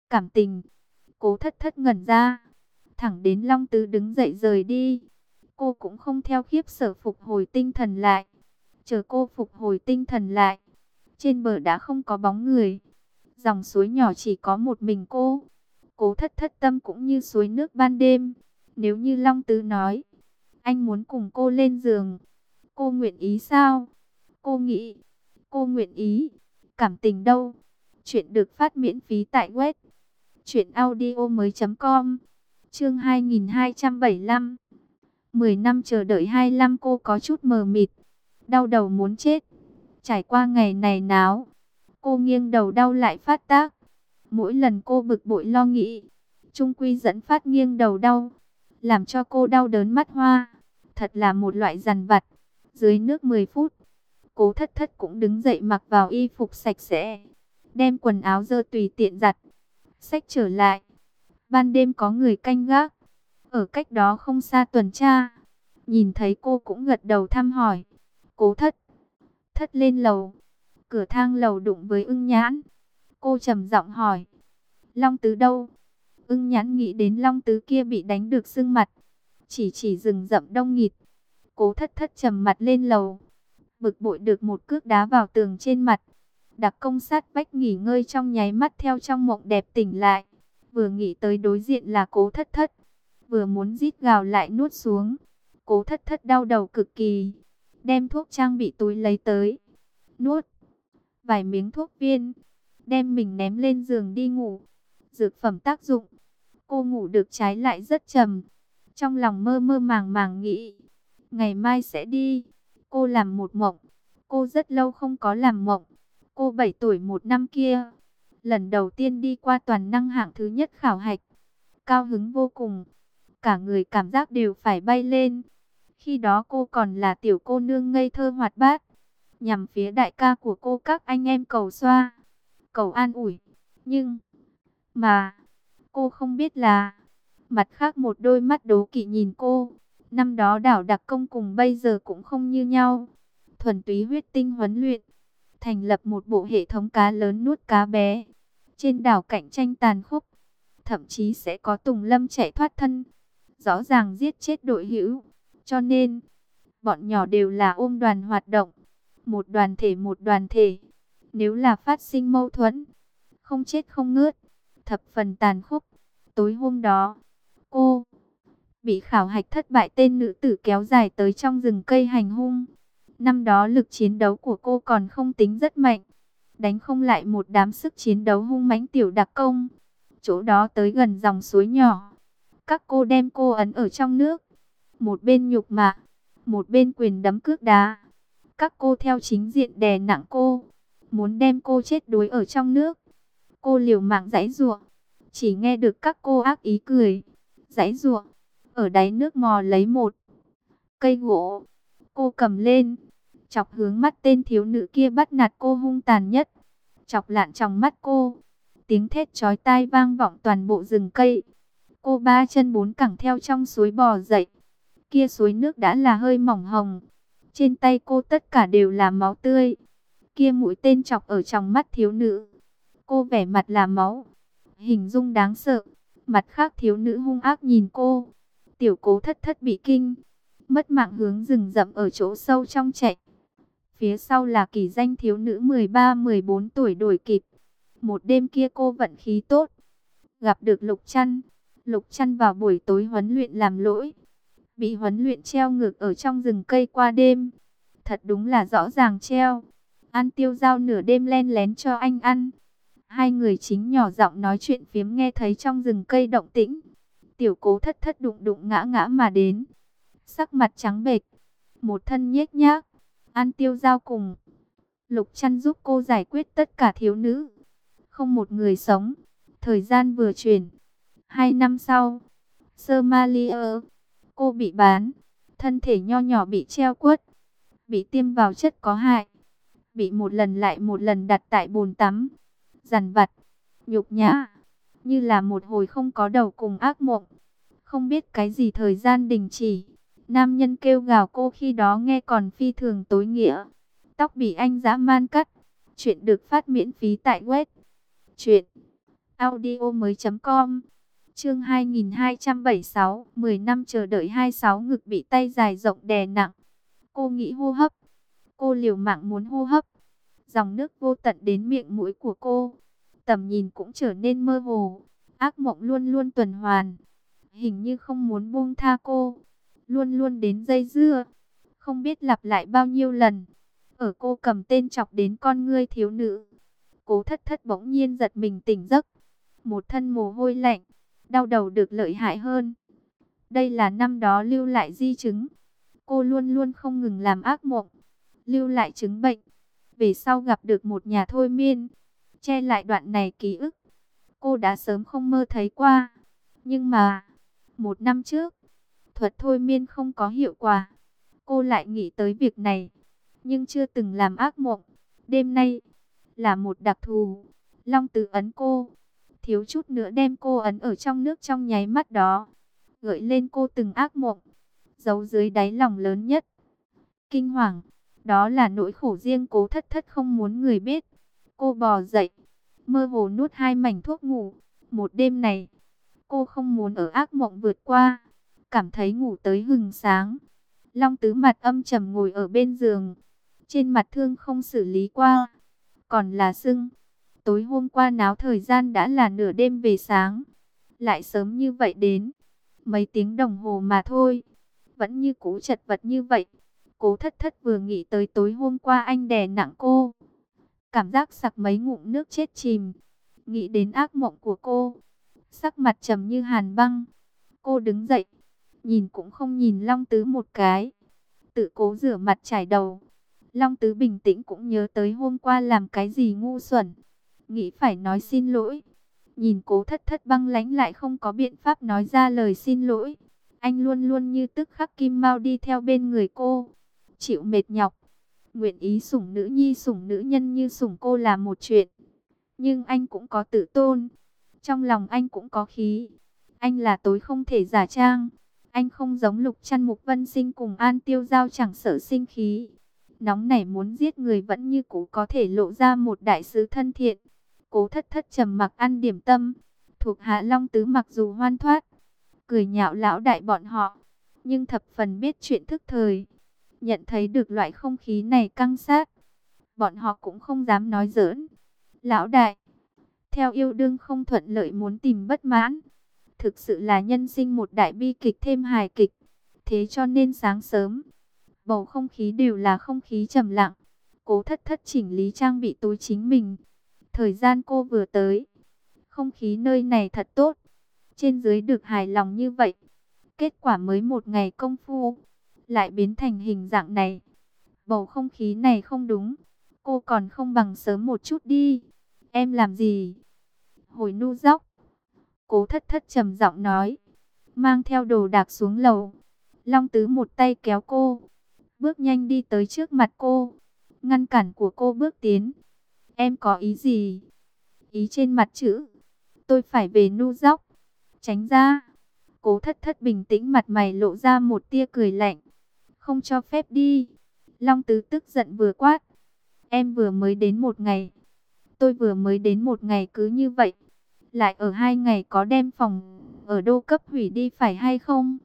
cảm tình. Cố Thất Thất ngẩn ra, thẳng đến Long Tứ đứng dậy rời đi, cô cũng không theo khiếp sợ phục hồi tinh thần lại. Chờ cô phục hồi tinh thần lại, trên bờ đã không có bóng người, dòng suối nhỏ chỉ có một mình cô. Cố Thất Thất tâm cũng như suối nước ban đêm. Nếu như Long Tứ nói, anh muốn cùng cô lên giường, cô nguyện ý sao? Cô nghĩ, cô nguyện ý. Cảm tình đâu? Chuyện được phát miễn phí tại web truyệnaudiomoi.com. Chương 2275. 10 năm chờ đợi 25, cô có chút mờ mịt, đau đầu muốn chết. Trải qua ngày này náo, cô nghiêng đầu đau lại phát tác. Mỗi lần cô bực bội lo nghĩ, chung quy dẫn phát nghiêng đầu đau, làm cho cô đau đớn mắt hoa. Thật là một loại dằn vặt. Dưới nước 10 phút, Cố Thất Thất cũng đứng dậy mặc vào y phục sạch sẽ, đem quần áo dơ tùy tiện giặt, xách trở lại. Ban đêm có người canh gác, ở cách đó không xa tuần tra. Nhìn thấy cô cũng gật đầu thăm hỏi. Cố Thất Thất lên lầu. Cửa thang lầu đụng với Ưng Nhãn. Cô trầm giọng hỏi, Long Tứ đâu? Ưng Nhãn nghĩ đến Long Tứ kia bị đánh được sưng mặt, chỉ rừng rậm đông nghịt. Cố Thất Thất trầm mặt lên lầu, bực bội được một cước đá vào tường trên mặt. Đặc công sát vách nghỉ ngơi trong nháy mắt theo trong mộng đẹp tỉnh lại. Vừa nghĩ tới đối diện là Cố Thất Thất, vừa muốn rít gào lại nuốt xuống. Cố Thất Thất đau đầu cực kỳ, đem thuốc trang bị túi lấy tới, nuốt vài miếng thuốc viên, đem mình ném lên giường đi ngủ. Dược phẩm tác dụng, cô ngủ được trái lại rất trầm. Trong lòng mơ mơ màng màng nghĩ, ngày mai sẽ đi. Cô làm một mộng, cô rất lâu không có làm mộng. Cô 7 tuổi một năm kia, lần đầu tiên đi qua toàn năng hạng thứ nhất khảo hạch, cao hứng vô cùng, cả người cảm giác đều phải bay lên. Khi đó cô còn là tiểu cô nương ngây thơ hoạt bát, nhằm phía đại ca của cô các anh em cầu xoa, cầu an ủi. Nhưng mà cô không biết là, mặt khác một đôi mắt đố kỵ nhìn cô. Năm đó đảo đặc công cùng bây giờ cũng không như nhau. Thuần túy huyết tinh huấn luyện, thành lập một bộ hệ thống cá lớn nuốt cá bé. Trên đảo cạnh tranh tàn khốc, thậm chí sẽ có tùng lâm chạy thoát thân, rõ ràng giết chết đội hữu. Cho nên, bọn nhỏ đều là ôm đoàn hoạt động, một đoàn thể một đoàn thể. Nếu là phát sinh mâu thuẫn, không chết không ngớt, thập phần tàn khốc. Tối hôm đó, cô bị khảo hạch thất bại tên nữ tử kéo dài tới trong rừng cây hành hung. Năm đó lực chiến đấu của cô còn không tính rất mạnh, đánh không lại một đám sức chiến đấu hung mãnh tiểu đặc công. Chỗ đó tới gần dòng suối nhỏ, các cô đem cô ấn ở trong nước, một bên nhục mạ, một bên quyền đấm cước đá. Các cô theo chính diện đè nặng cô, muốn đem cô chết đuối ở trong nước. Cô liều mạng giãy giụa, chỉ nghe được các cô ác ý cười. Giãy giụa, ở đáy nước mò lấy một cây gỗ, cô cầm lên, chọc hướng mắt tên thiếu nữ kia bắt nạt cô hung tàn nhất, chọc lạn trong mắt cô. Tiếng thét chói tai vang vọng toàn bộ rừng cây. Cô ba chân bốn cẳng theo trong suối bò dậy. Kia suối nước đã là hơi mỏng hồng, trên tay cô tất cả đều là máu tươi. Kia mũi tên chọc ở trong mắt thiếu nữ, cô vẻ mặt là máu, hình dung đáng sợ. Mặt khác thiếu nữ hung ác nhìn cô. Tiểu Cố Thất Thất bị kinh, mất mạng hướng rừng rậm ở chỗ sâu trong chạy. Phía sau là kỳ danh thiếu nữ 13-14 tuổi đuổi kịp. Một đêm kia cô vận khí tốt, gặp được Lục Trăn. Lục Trăn vào buổi tối huấn luyện làm lỗi, bị huấn luyện treo ngược ở trong rừng cây qua đêm. Thật đúng là rõ ràng treo. Ăn tiêu dao nửa đêm len lén cho anh ăn. Hai người chính nhỏ giọng nói chuyện phiếm nghe thấy trong rừng cây động tĩnh. Tiểu Cố Thất Thất đụng đụng ngã ngã mà đến, sắc mặt trắng bệch, một thân nhếch nhác. Ăn tiêu dao cùng Lục Trăn giúp cô giải quyết tất cả thiếu nữ, không một người sống. Thời gian vừa chuyển, 2 năm sau, Somalia, cô bị bán, thân thể nho nhỏ bị treo quất, bị tiêm vào chất có hại, bị một lần lại một lần đặt tại bồn tắm, dằn vặt, nhục nhã, như là một hồi không có đầu cùng ác mộng. Không biết cái gì thời gian đình chỉ, nam nhân kêu gào cô khi đó nghe còn phi thường tối nghĩa. Tóc bị anh dã man cắt. Chuyện được phát miễn phí tại web audio mới.com. Chương 2276, 10 năm chờ đợi 26, ngực bị tay dài rộng đè nặng. Cô nghĩ hô hấp. Cô liều mạng muốn hô hấp. Dòng nước vô tận đến miệng mũi của cô. Tầm nhìn cũng trở nên mơ hồ. Ác mộng luôn luôn tuần hoàn. Hình như không muốn buông tha cô. Luôn luôn đến dây dưa. Không biết lặp lại bao nhiêu lần. Ở cô cầm tên chọc đến con ngươi thiếu nữ. Cố Thất Thất bỗng nhiên giật mình tỉnh giấc. Một thân mồ hôi lạnh. Đau đầu được lợi hại hơn. Đây là năm đó lưu lại di chứng. Cô luôn luôn không ngừng làm ác mộng. Lưu lại chứng bệnh. Về sau gặp được một nhà thôi miên. Che lại đoạn này ký ức. Cô đã sớm không mơ thấy qua. Nhưng mà, một năm trước, thuật thôi miên không có hiệu quả. Cô lại nghĩ tới việc này. Nhưng chưa từng làm ác mộng. Đêm nay, là một đặc thù. Long Tứ ấn cô. Thiếu chút nữa đem cô ấn ở trong nước trong nháy mắt đó. Gợi lên cô từng ác mộng. Giấu dưới đáy lòng lớn nhất. Kinh hoàng. Đó là nỗi khổ riêng Cố Thất Thất không muốn người biết. Cô bò dậy. Mơ hồ nuốt 2 mảnh thuốc ngủ. Một đêm này, cô không muốn ở ác mộng vượt qua. Cảm thấy ngủ tới hừng sáng. Long Tứ mặt âm trầm ngồi ở bên giường. Trên mặt thương không xử lý qua. Còn là sưng. Tối hôm qua náo thời gian đã là nửa đêm về sáng. Lại sớm như vậy đến. Mấy tiếng đồng hồ mà thôi. Vẫn như cũ chật vật như vậy. Cố Thất Thất vừa nghĩ tới tối hôm qua anh đè nặng cô. Cảm giác sặc mấy ngụm nước chết chìm. Nghĩ đến ác mộng của cô. Sắc mặt trầm như hàn băng. Cô đứng dậy. Nhìn cũng không nhìn Long Tứ một cái. Tự cố rửa mặt chải đầu. Long Tứ bình tĩnh cũng nhớ tới hôm qua làm cái gì ngu xuẩn. Nghĩ phải nói xin lỗi. Nhìn Cố Thất Thất băng lãnh lại không có biện pháp nói ra lời xin lỗi. Anh luôn luôn như tức khắc kim mao đi theo bên người cô. Chịu mệt nhọc. Nguyện ý sủng nữ nhi sủng nữ nhân như sủng cô là một chuyện. Nhưng anh cũng có tự tôn. Trong lòng anh cũng có khí. Anh là tối không thể giả trang. Anh không giống Lục Trăn Mục Vân Sinh cùng An Tiêu Giao chẳng sợ sinh khí. Nóng nảy muốn giết người vẫn như cũ có thể lộ ra một đại sứ thân thiện. Cố Thất Thất trầm mặc ăn điểm tâm. Thuộc hạ Long Tứ mặc dù hoan thoát, cười nhạo lão đại bọn họ, nhưng thập phần biết chuyện thức thời. Nhận thấy được loại không khí này căng sát, bọn họ cũng không dám nói giỡn. Lão đại, theo yêu đương không thuận lợi muốn tìm bất mãn. Thực sự là nhân sinh một đại bi kịch thêm hài kịch. Thế cho nên sáng sớm, bầu không khí đều là không khí trầm lặng. Cố Thất Thất chỉnh lý trang bị túi chính mình. Thời gian cô vừa tới, không khí nơi này thật tốt. Trên dưới được hài lòng như vậy. Kết quả mới một ngày công phu, lại biến thành hình dạng này. Bầu không khí này không đúng. Cô còn không bằng sớm một chút đi. Em làm gì? Hồi nu dóc. Cố Thất Thất trầm giọng nói. Mang theo đồ đạc xuống lầu. Long Tứ một tay kéo cô. Bước nhanh đi tới trước mặt cô. Ngăn cản của cô bước tiến. Em có ý gì? Ý trên mặt chữ. Tôi phải về nu dóc. Tránh ra. Cố Thất Thất bình tĩnh mặt mày lộ ra một tia cười lạnh. Không cho phép đi. Long Tứ tức giận vừa quát. Em vừa mới đến một ngày. Tôi vừa mới đến một ngày cứ như vậy. Lại ở 2 ngày có đem phòng ở đô cấp hủy đi phải hay không?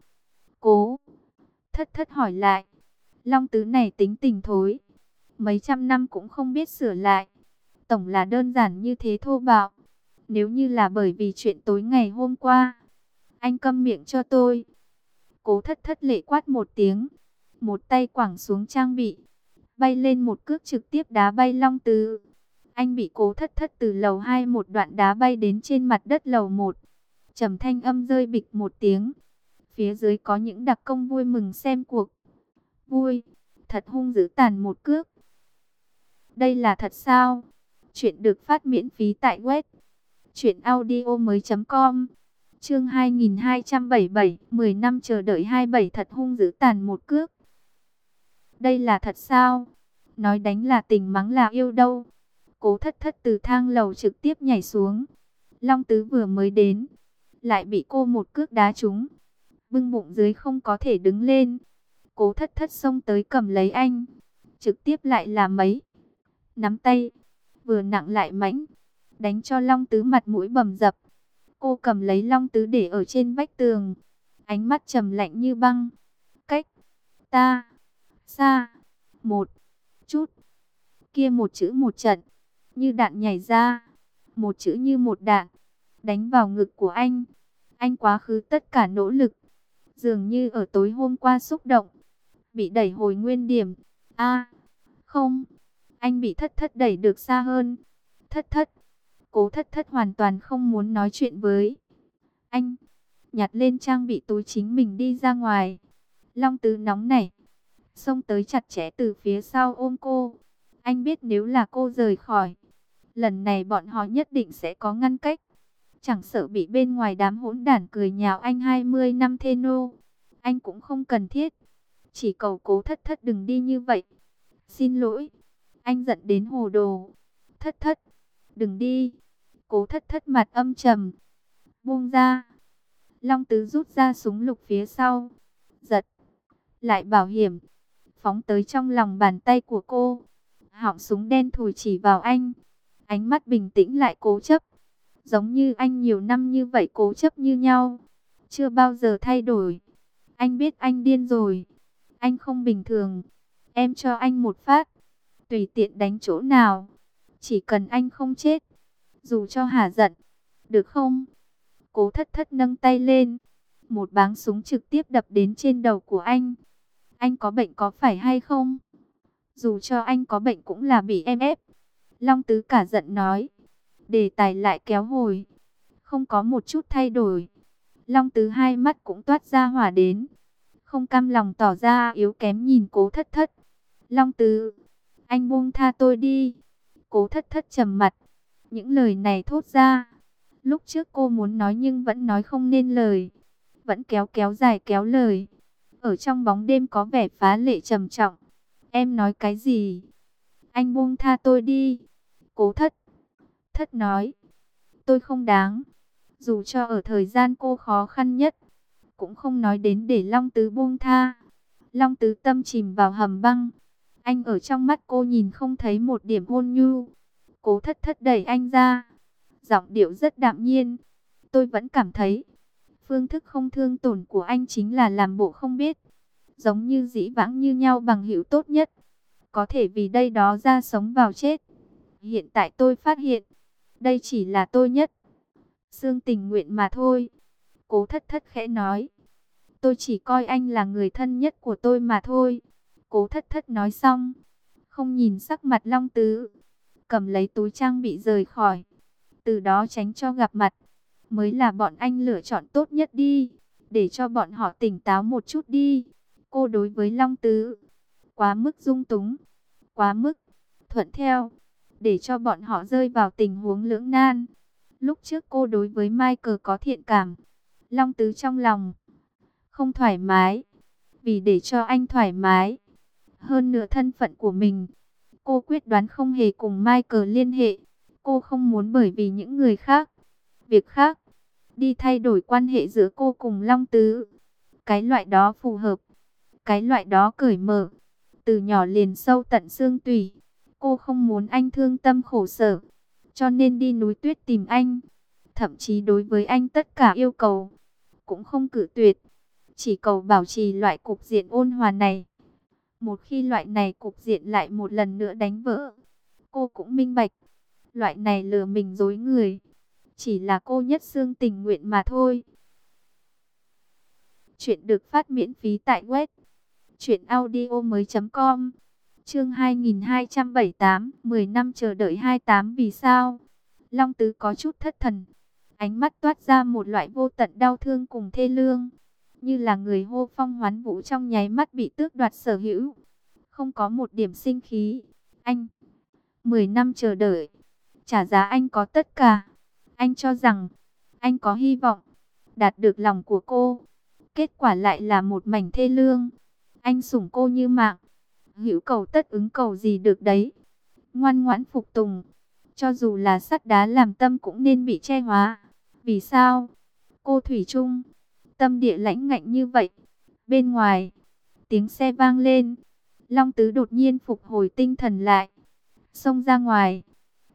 Cố Thất Thất hỏi lại. Long Tứ này tính tình thối. Mấy trăm năm cũng không biết sửa lại. Tổng là đơn giản như thế thô bạo. Nếu như là bởi vì chuyện tối ngày hôm qua, anh câm miệng cho tôi. Cố Thất Thất lệ quát một tiếng. Một tay quẳng xuống trang bị. Bay lên một cước trực tiếp đá bay Long Tứ. Anh bị Cố Thất Thất từ lầu 2 một đoạn đá bay đến trên mặt đất lầu 1. Trầm thanh âm rơi bịch một tiếng. Phía dưới có những đặc công vui mừng xem cuộc. Vui, thật hung dữ tàn một cước. Đây là thật sao? Chuyện được phát miễn phí tại web truyệnaudiomoi.com. Chương 2277, 10 năm chờ đợi 27 thật hung dữ tàn một cước. Đây là thật sao? Nói đánh là tình mắng là yêu đâu. Cố Thất Thất từ thang lầu trực tiếp nhảy xuống. Long Tứ vừa mới đến, lại bị cô một cước đá trúng. Bưng bụng dưới không có thể đứng lên. Cố Thất Thất xông tới cầm lấy anh. Trực tiếp lại là mấy nắm tay, vừa nặng lại mãnh. đánh cho Long Tứ mặt mũi bầm dập. Cô cầm lấy Long Tứ để ở trên vách tường, ánh mắt trầm lạnh như băng. Cách ta xa một chút, kia một chữ một trận, như đạn nhảy ra, một chữ như một đạn, đánh vào ngực của anh. Anh quá khứ tất cả nỗ lực, dường như ở tối hôm qua xúc động, bị đẩy hồi nguyên điểm. Không, anh bị Thất Thất đẩy được xa hơn. Thất Thất, Cố Thất Thất hoàn toàn không muốn nói chuyện với anh, nhặt lên trang bị túi chính mình đi ra ngoài. Long Tứ nóng nảy, xông tới chặt chẽ từ phía sau ôm cô. Anh biết nếu là cô rời khỏi, lần này bọn họ nhất định sẽ có ngăn cách. Chẳng sợ bị bên ngoài đám hỗn đản cười nhạo anh 20 năm thê nô, anh cũng không cần thiết. Chỉ cầu Cố Thất Thất đừng đi như vậy. Xin lỗi. Anh giận đến hồ đồ. Thất Thất, đừng đi. Cố Thất Thất mặt âm trầm. Buông ra. Long Tứ rút ra súng lục phía sau, giật lại bảo hiểm, phóng tới trong lòng bàn tay của cô. Họng súng đen thùi chỉ vào anh. Ánh mắt bình tĩnh lại cố chấp, giống như anh nhiều năm như vậy cố chấp như nhau, chưa bao giờ thay đổi. Anh biết anh điên rồi, anh không bình thường. Em cho anh một phát, tùy tiện đánh chỗ nào, chỉ cần anh không chết, dù cho hả giận, được không? Cố Thất Thất nâng tay lên, một báng súng trực tiếp đập đến trên đầu của anh. Anh có bệnh có phải hay không? Dù cho anh có bệnh cũng là bị em ép. Long Tứ cả giận nói. Đề tài lại kéo hồi, không có một chút thay đổi. Long Tứ hai mắt cũng toát ra hỏa đến, không cam lòng tỏ ra yếu kém nhìn Cố Thất Thất. Long Tứ, anh buông tha tôi đi. Cố Thất Thất trầm mặt. Những lời này thốt ra, lúc trước cô muốn nói nhưng vẫn nói không nên lời, vẫn kéo dài kéo lời. Ở trong bóng đêm có vẻ phá lệ trầm trọng. Em nói cái gì? Anh buông tha tôi đi. Cố Thất Thất nói. Tôi không đáng. Dù cho ở thời gian cô khó khăn nhất, cũng không nói đến để Long Tứ buông tha. Long Tứ tâm chìm vào hầm băng. Anh ở trong mắt cô nhìn không thấy một điểm ôn nhu. Cố Thất Thất đẩy anh ra, giọng điệu rất đạm nhiên. Tôi vẫn cảm thấy phương thức không thương tổn của anh chính là làm bộ không biết, giống như dĩ vãng như nhau bằng hữu tốt nhất, có thể vì đây đó ra sống vào chết. Hiện tại tôi phát hiện, đây chỉ là tôi nhất xương tình nguyện mà thôi. Cố Thất Thất khẽ nói. Tôi chỉ coi anh là người thân nhất của tôi mà thôi. Cố Thất Thất nói xong, không nhìn sắc mặt Long Tứ, cầm lấy túi trang bị rời khỏi. Từ đó tránh cho gặp mặt, mới là bọn anh lựa chọn tốt nhất đi. Để cho bọn họ tỉnh táo một chút đi. Cô đối với Long Tứ quá mức dung túng, quá mức thuận theo, để cho bọn họ rơi vào tình huống lưỡng nan. Lúc trước cô đối với Michael có thiện cảm, Long Tứ trong lòng không thoải mái. Vì để cho anh thoải mái, hơn nửa thân phận của mình, cô quyết đoán không hề cùng Michael liên hệ. Cô không muốn bởi vì những người khác, việc khác, đi thay đổi quan hệ giữa cô cùng Long Tứ. Cái loại đó phù hợp, cái loại đó cởi mở, từ nhỏ liền sâu tận xương tủy. Cô không muốn anh thương tâm khổ sở, cho nên đi núi tuyết tìm anh. Thậm chí đối với anh tất cả yêu cầu cũng không cự tuyệt, chỉ cầu bảo trì loại cục diện ôn hòa này. Một khi loại này cục diện lại một lần nữa đánh vỡ, cô cũng minh bạch, loại này lừa mình dối người, chỉ là cô nhất xương tình nguyện mà thôi. Chuyện được phát miễn phí tại web truyệnaudiomoi.com. Chương 2278, 10 năm chờ đợi 28 vì sao? Long Tứ có chút thất thần, ánh mắt toát ra một loại vô tận đau thương cùng thê lương, như là người hô phong hoán vũ trong nháy mắt bị tước đoạt sở hữu, không có một điểm sinh khí. Anh 10 năm chờ đợi, trả giá anh có tất cả. Anh cho rằng anh có hy vọng đạt được lòng của cô, kết quả lại là một mảnh thê lương. Anh sủng cô như mạng, hữu cầu tất ứng cầu gì được đấy, ngoan ngoãn phục tùng, cho dù là sắt đá làm tâm cũng nên bị che hóa. Vì sao? Cô thủy chung tâm địa lãnh ngạnh như vậy. Bên ngoài, tiếng xe vang lên. Long Tứ đột nhiên phục hồi tinh thần lại, xông ra ngoài.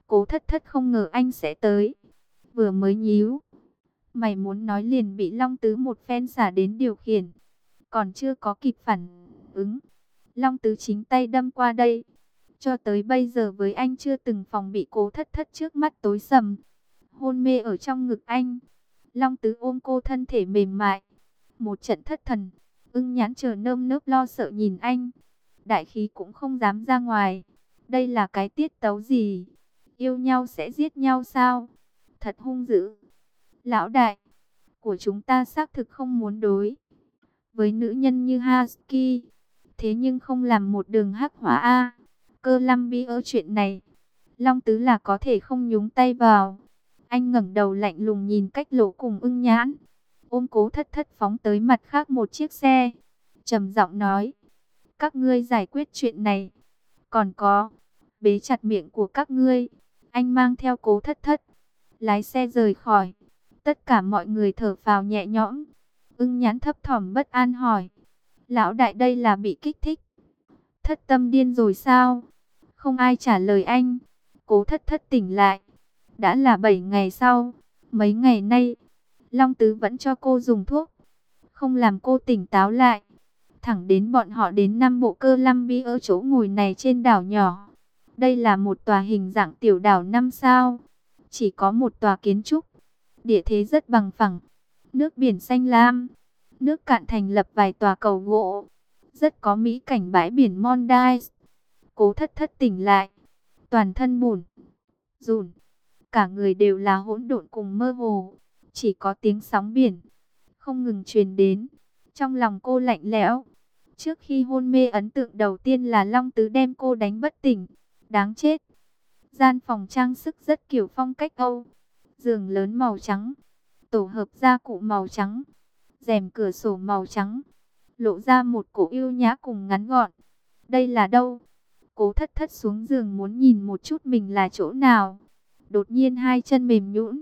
Cố Thất Thất không ngờ anh sẽ tới. Vừa mới nhíu mày muốn nói liền bị Long Tứ một phen xả đến điều khiển. Còn chưa có kịp phản ứng, Long Tứ chính tay đâm qua đây. Cho tới bây giờ với anh chưa từng phòng bị, Cố Thất Thất trước mắt tối sầm, hôn mê ở trong ngực anh. Long Tứ ôm cô, thân thể mềm mại, một trận thất thần. Ưng Nhãn chờ nơm nớp lo sợ nhìn anh, đại khí cũng không dám ra ngoài. Đây là cái tiết tấu gì? Yêu nhau sẽ giết nhau sao? Thật hung dữ. Lão đại của chúng ta xác thực không muốn đối với nữ nhân như Husky, thế nhưng không làm một đường hắc hỏa a. Cơ Lâm Bi ở chuyện này, Long Tứ là có thể không nhúng tay vào. Anh ngẩng đầu lạnh lùng nhìn Cách Lỗ cùng Ưng Nhãn, ôm Cố Thất Thất phóng tới mặt khác một chiếc xe, trầm giọng nói: các ngươi giải quyết chuyện này, còn có, bế chặt miệng của các ngươi. Anh mang theo Cố Thất Thất, lái xe rời khỏi. Tất cả mọi người thở phào nhẹ nhõm. Ưng Nhãn thấp thỏm bất an hỏi: lão đại đây là bị kích thích, thất tâm điên rồi sao? Không ai trả lời anh. Cố Thất Thất tỉnh lại, đã là 7 ngày sau. Mấy ngày nay, Long Tứ vẫn cho cô dùng thuốc, không làm cô tỉnh táo lại. Thẳng đến bọn họ đến Nam Bộ Cơ Lâm Bi ở chỗ ngồi này trên đảo nhỏ. Đây là một tòa hình dạng tiểu đảo 5 sao, chỉ có một tòa kiến trúc, địa thế rất bằng phẳng, nước biển xanh lam, nước cạn thành lập vài tòa cầu gỗ, rất có mỹ cảnh bãi biển Mondives. Cố Thất Thất tỉnh lại, toàn thân bủn rủn, cả người đều là hỗn độn cùng mơ hồ, chỉ có tiếng sóng biển không ngừng truyền đến. Trong lòng cô lạnh lẽo. Trước khi hôn mê, ấn tượng đầu tiên là Long Tứ đem cô đánh bất tỉnh. Đáng chết. Gian phòng trang sức rất kiểu phong cách Âu, giường lớn màu trắng, tổ hợp gia cụ màu trắng, rèm cửa sổ màu trắng, lộ ra một cổ yêu nhã cùng ngắn gọn. Đây là đâu? Cố Thất Thất xuống giường muốn nhìn một chút mình là chỗ nào. Đột nhiên hai chân mềm nhũn.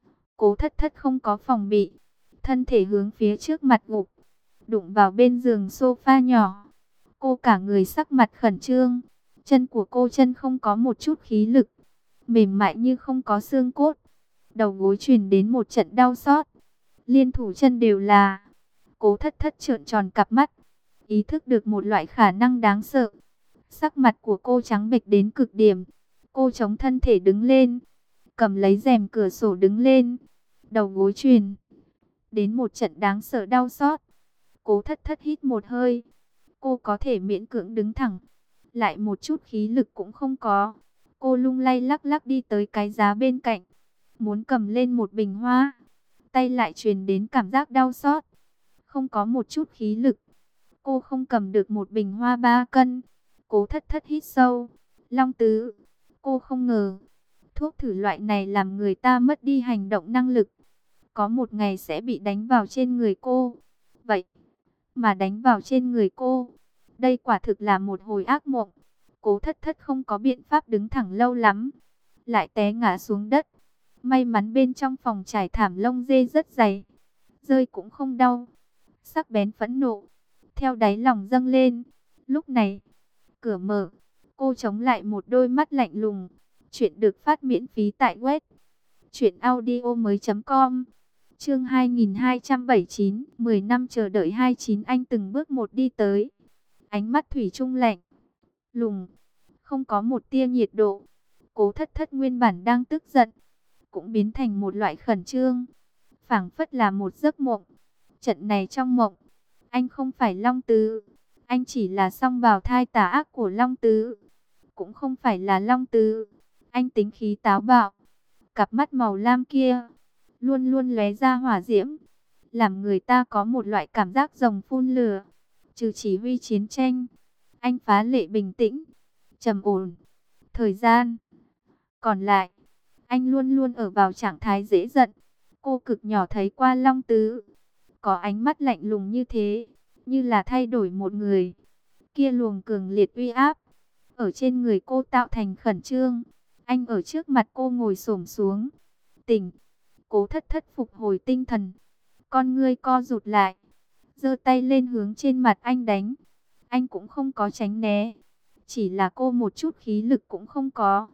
Cố Thất Thất không có phòng bị, thân thể hướng phía trước mặt gục, đụng vào bên giường sofa nhỏ. Cô cả người sắc mặt khẩn trương, chân của cô chân không có một chút khí lực, mềm mại như không có xương cốt. Đầu gối truyền đến một trận đau xót, liên thủ chân đều là. Cố Thất Thất trợn tròn cặp mắt, ý thức được một loại khả năng đáng sợ. Sắc mặt của cô trắng bệch đến cực điểm. Cô chống thân thể đứng lên, cầm lấy rèm cửa sổ đứng lên. Đầu gối truyền đến một trận đáng sợ đau xót. Cố Thất Thất hít một hơi. Cô có thể miễn cưỡng đứng thẳng, lại một chút khí lực cũng không có. Cô lung lay lắc lắc đi tới cái giá bên cạnh, muốn cầm lên một bình hoa, tay lại truyền đến cảm giác đau xót, không có một chút khí lực. Cô không cầm được một bình hoa 3 cân. Cố Thất Thất hít sâu. Long Tứ, cô không ngờ thuốc thử loại này làm người ta mất đi hành động năng lực, có một ngày sẽ bị đánh vào trên người cô. Vậy mà đánh vào trên người cô, đây quả thực là một hồi ác mộng. Cố Thất Thất không có biện pháp đứng thẳng lâu lắm, lại té ngã xuống đất. May mắn bên trong phòng trải thảm lông dê rất dày, rơi cũng không đau. Sắc bén phẫn nộ theo đáy lòng dâng lên. Lúc này, cửa mở, cô chống lại một đôi mắt lạnh lùng. Chuyện được phát miễn phí tại web truyệnaudiomoi.com. Chương 2279, 10 năm chờ đợi 29. Anh từng bước một đi tới, ánh mắt thủy chung lạnh lùng, không có một tia nhiệt độ. Cố Thất Thất nguyên bản đang tức giận, cũng biến thành một loại khẩn trương, phảng phất là một giấc mộng. Trận này trong mộng, anh không phải Long Tứ, anh chỉ là song bào thai tà ác của Long Tứ. Cũng không phải là Long Tứ, anh tính khí táo bạo, cặp mắt màu lam kia luôn luôn lóe ra hỏa diễm, làm người ta có một loại cảm giác rồng phun lửa. Trừ chỉ huy chiến tranh, anh phá lệ bình tĩnh, trầm ổn. Thời gian còn lại, anh luôn luôn ở vào trạng thái dễ giận. Cô cực nhỏ thấy qua Long Tứ có ánh mắt lạnh lùng như thế, như là thay đổi một người. Kia luồng cường liệt uy áp ở trên người cô tạo thành khẩn trương. Anh ở trước mặt cô ngồi xổm xuống. Tỉnh. Cố Thất Thất phục hồi tinh thần, con ngươi co rụt lại, giơ tay lên hướng trên mặt anh đánh. Anh cũng không có tránh né, chỉ là cô một chút khí lực cũng không có.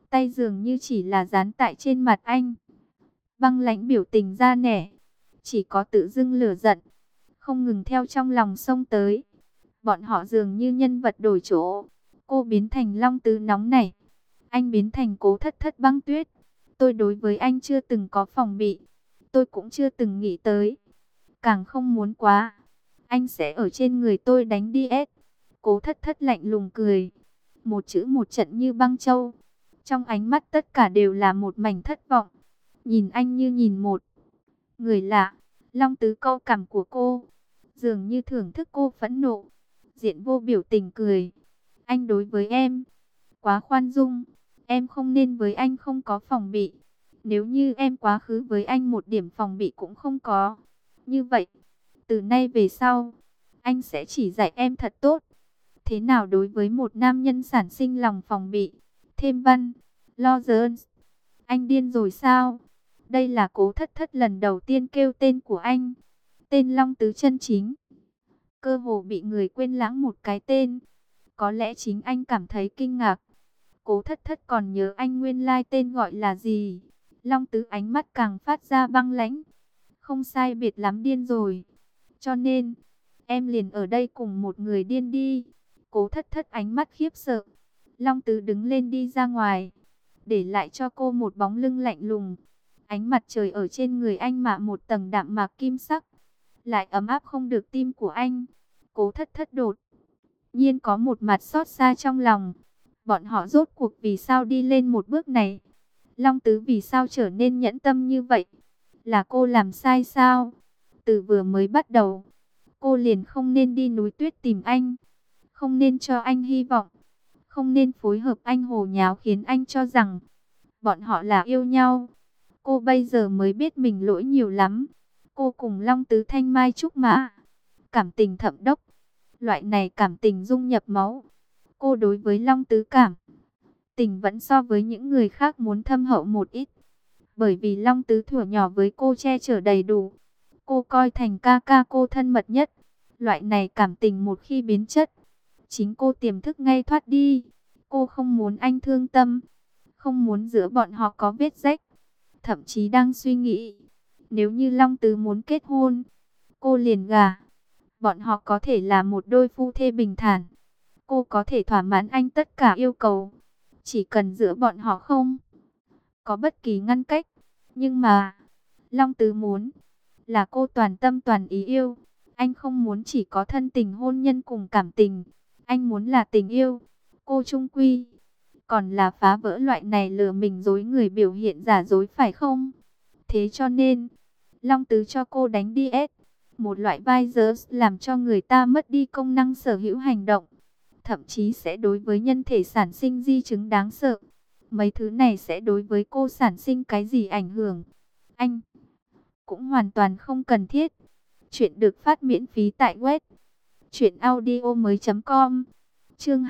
tay dường như chỉ là dán tại trên mặt anh. Băng lãnh biểu tình ra nẻ, chỉ có tự dưng lửa giận, không ngừng theo trong lòng xông tới. Bọn họ dường như nhân vật đổi chỗ. Cô biến thành Long Tứ nóng nảy, anh biến thành Cố Thất Thất băng tuyết. Tôi đối với anh chưa từng có phòng bị, tôi cũng chưa từng nghĩ tới, càng không muốn quá, anh sẽ ở trên người tôi đánh DS. Cố Thất Thất lạnh lùng cười, một chữ một trận như băng châu. Trong ánh mắt tất cả đều là một mảnh thất vọng. Nhìn anh như nhìn một người lạ. Long Tứ câu cảm của cô, dường như thưởng thức cô phẫn nộ. Diện vô biểu tình cười. Anh đối với em quá khoan dung. Em không nên với anh không có phòng bị. Nếu như em quá khứ với anh một điểm phòng bị cũng không có, như vậy, từ nay về sau, anh sẽ chỉ dạy em thật tốt. Thế nào đối với một nam nhân sản sinh lòng phòng bị? Thêm văn, Lawrence. Anh điên rồi sao? Đây là Cố Thất Thất lần đầu tiên kêu tên của anh. Tên Long Tứ chân chính. Cơ hồ bị người quên lãng một cái tên. Có lẽ chính anh cảm thấy kinh ngạc. Cố Thất Thất còn nhớ anh nguyên lai tên gọi là gì. Long Tứ ánh mắt càng phát ra băng lãnh. Không sai biệt lắm điên rồi. Cho nên, em liền ở đây cùng một người điên đi. Cố Thất Thất ánh mắt khiếp sợ. Long Tứ đứng lên đi ra ngoài, để lại cho cô một bóng lưng lạnh lùng. Ánh mặt trời ở trên người anh mạ một tầng đạm mạc kim sắc, lại ấm áp không được tim của anh. Cố Thất Thất đột nhiên có một mặt xót xa trong lòng. Bọn họ rốt cuộc vì sao đi lên một bước này? Long Tứ vì sao trở nên nhẫn tâm như vậy? Là cô làm sai sao? Từ vừa mới bắt đầu, cô liền không nên đi núi tuyết tìm anh, không nên cho anh hy vọng, không nên phối hợp anh hồ nháo khiến anh cho rằng bọn họ là yêu nhau. Cô bây giờ mới biết mình lỗi nhiều lắm. Cô cùng Long Tứ thanh mai trúc mã, cảm tình thậm đốc. Loại này cảm tình dung nhập máu. Cô đối với Long Tứ cảm tình vẫn so với những người khác muốn thâm hậu một ít. Bởi vì Long Tứ thuở nhỏ với cô che chở đầy đủ. Cô coi thành ca ca cô thân mật nhất. Loại này cảm tình một khi biến chất, chính cô tiềm thức ngay thoát đi. Cô không muốn anh thương tâm, không muốn giữa bọn họ có vết rách. Thậm chí đang suy nghĩ, nếu như Long Tứ muốn kết hôn, cô liền gả. Bọn họ có thể là một đôi phu thê bình thản. Cô có thể thỏa mãn anh tất cả yêu cầu, chỉ cần giữa bọn họ không có bất kỳ ngăn cách. Nhưng mà Long Tứ muốn là cô toàn tâm toàn ý yêu. Anh không muốn chỉ có thân tình hôn nhân cùng cảm tình. Anh muốn là tình yêu. Cô chung quy còn là phá vỡ loại này lừa mình dối người biểu hiện giả dối phải không? Thế cho nên Long Tứ cho cô đánh DS, một loại virus làm cho người ta mất đi công năng sở hữu hành động, thậm chí sẽ đối với nhân thể sản sinh di chứng đáng sợ. Mấy thứ này sẽ đối với cô sản sinh cái gì ảnh hưởng? Anh cũng hoàn toàn không cần thiết. Chuyện được phát miễn phí tại web truyệnaudiomoi.com. Chương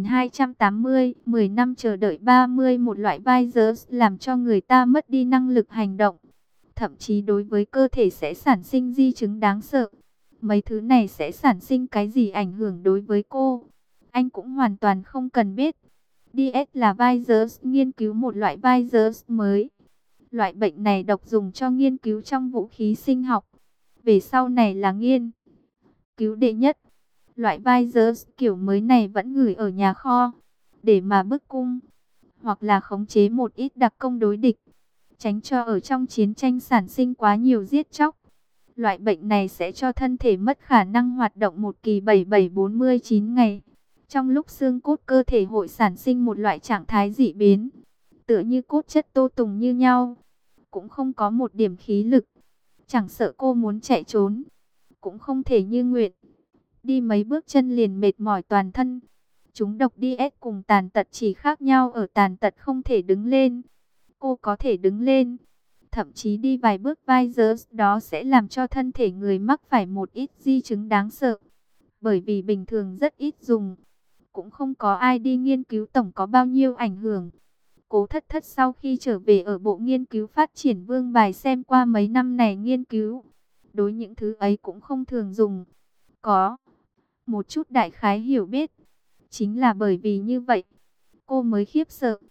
2280, 10 năm chờ đợi 30, một loại virus làm cho người ta mất đi năng lực hành động, thậm chí đối với cơ thể sẽ sản sinh di chứng đáng sợ. Mấy thứ này sẽ sản sinh cái gì ảnh hưởng đối với cô? Anh cũng hoàn toàn không cần biết. DS là virus nghiên cứu một loại virus mới. Loại bệnh này độc dùng cho nghiên cứu trong vũ khí sinh học. Về sau này là nghiên cứu đệ nhất. Loại virus kiểu mới này vẫn gửi ở nhà kho, để mà bức cung, hoặc là khống chế một ít đặc công đối địch, tránh cho ở trong chiến tranh sản sinh quá nhiều giết chóc. Loại bệnh này sẽ cho thân thể mất khả năng hoạt động một kỳ 7749 ngày. Trong lúc xương cốt cơ thể hội sản sinh một loại trạng thái dị biến, tựa như cốt chất tô tùng như nhau, cũng không có một điểm khí lực. Chẳng sợ cô muốn chạy trốn, cũng không thể như nguyện. Đi mấy bước chân liền mệt mỏi toàn thân. Chúng độc DS cùng tàn tật chỉ khác nhau ở tàn tật không thể đứng lên. Cô có thể đứng lên. Thậm chí đi vài bước virus đó sẽ làm cho thân thể người mắc phải một ít di chứng đáng sợ. Bởi vì bình thường rất ít dùng, cũng không có ai đi nghiên cứu tổng có bao nhiêu ảnh hưởng. Cố Thất Thất sau khi trở về ở Bộ Nghiên cứu Phát triển Vương Bài xem qua mấy năm này nghiên cứu, đối những thứ ấy cũng không thường dùng. Có một chút đại khái hiểu biết. Chính là bởi vì như vậy, cô mới khiếp sợ.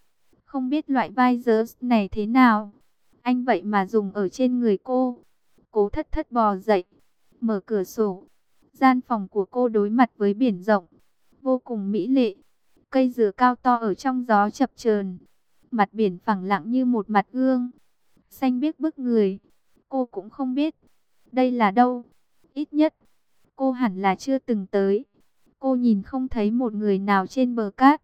Không biết loại virus này thế nào, anh vậy mà dùng ở trên người cô. Cố Thất Thất bò dậy, mở cửa sổ. Gian phòng của cô đối mặt với biển rộng, vô cùng mỹ lệ. Cây dừa cao to ở trong gió chập chờn, mặt biển phẳng lặng như một mặt gương, xanh biếc bức người. Cô cũng không biết đây là đâu, ít nhất cô hẳn là chưa từng tới. Cô nhìn không thấy một người nào trên bờ cát.